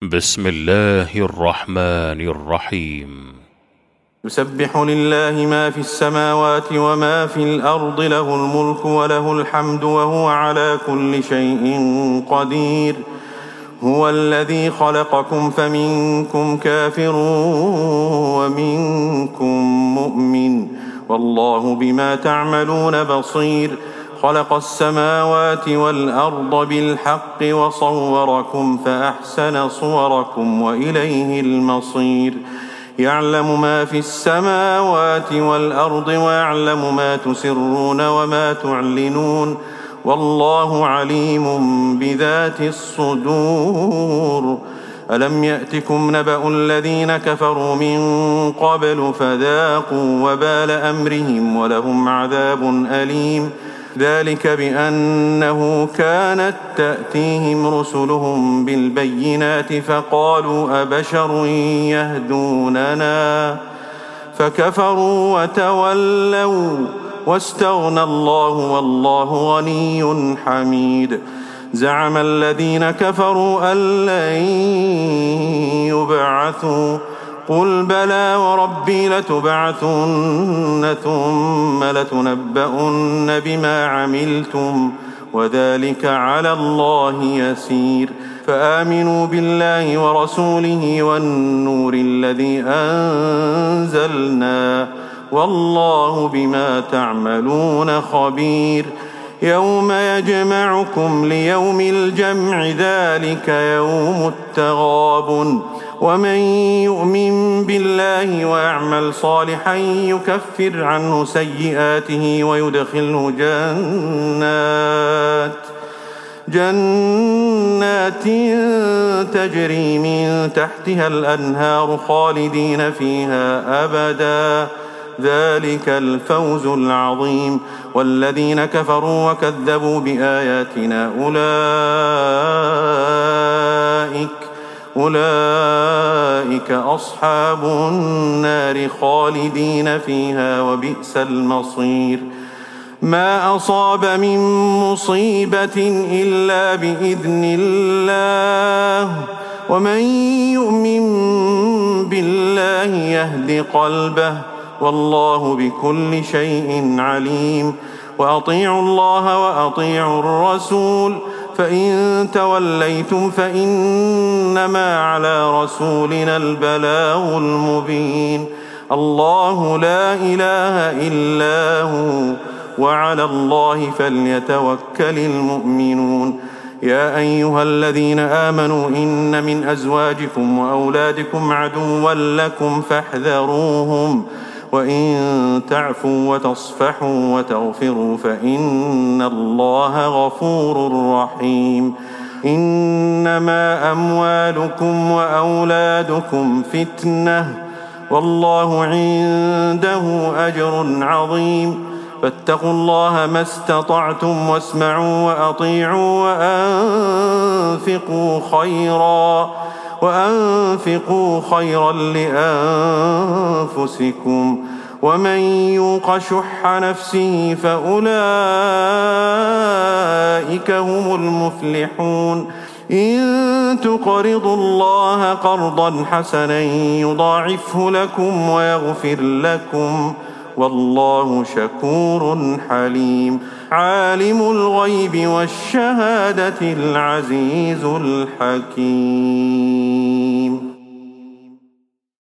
بسم الله الرحمن الرحيم. يسبح لله ما في السماوات وما في الأرض، له الملك وله الحمد وهو على كل شيء قدير. هو الذي خلقكم فمنكم كافر ومنكم مؤمن، والله بما تعملون بصير. خلق السماوات والأرض بالحق وصوركم فأحسن صوركم وإليه المصير. يعلم ما في السماوات والأرض ويعلم ما تسرون وما تعلنون، والله عليم بذات الصدور. ألم يأتكم نبأ الذين كفروا من قبل فذاقوا وبال أمرهم ولهم عذاب أليم. ذلك بأنه كانت تأتيهم رسلهم بالبينات فقالوا أبشر يهدوننا فكفروا وتولوا واستغنى الله والله غني حميد. زعم الذين كفروا أن لن يبعثوا قل بلى وربي لتبعثن ثم لتنبؤن بما عملتم وذلك على الله يسير. فآمنوا بالله ورسوله والنور الذي أنزلنا والله بما تعملون خبير. يوم يجمعكم ليوم الجمع ذلك يوم التغابن. ومن يؤمن بالله ويعمل صالحا يكفر عنه سيئاته ويدخله جنات تجري من تحتها الأنهار خالدين فيها أبدا، ذلك الفوز العظيم. والذين كفروا وكذبوا بآياتنا أولئك أصحاب النار خالدين فيها وبئس المصير. ما أصاب من مصيبة إلا بإذن الله، ومن يؤمن بالله يهد قلبه، والله بكل شيء عليم. وأطيعوا الله وأطيعوا الرسول، فإن توليتم فإنما على رسولنا البلاغ المبين. الله لا إله إلا هو وعلى الله فليتوكل المؤمنون. يا أيها الذين آمنوا إن من أزواجكم وأولادكم عدوا لكم فاحذروهم، وإن تعفوا وتصفحوا وتغفروا فإن الله غفور رحيم. إنما أموالكم وأولادكم فتنة، والله عنده أجر عظيم. فاتقوا الله ما استطعتم واسمعوا وأطيعوا وأنفقوا خيرا لأنفسكم، ومن يوق شح نفسه فأولئك هم المفلحون. إن تقرضوا الله قرضا حسنا يضاعفه لكم ويغفر لكم، والله شكور حليم. عالم الغيب والشهادة العزيز الحكيم.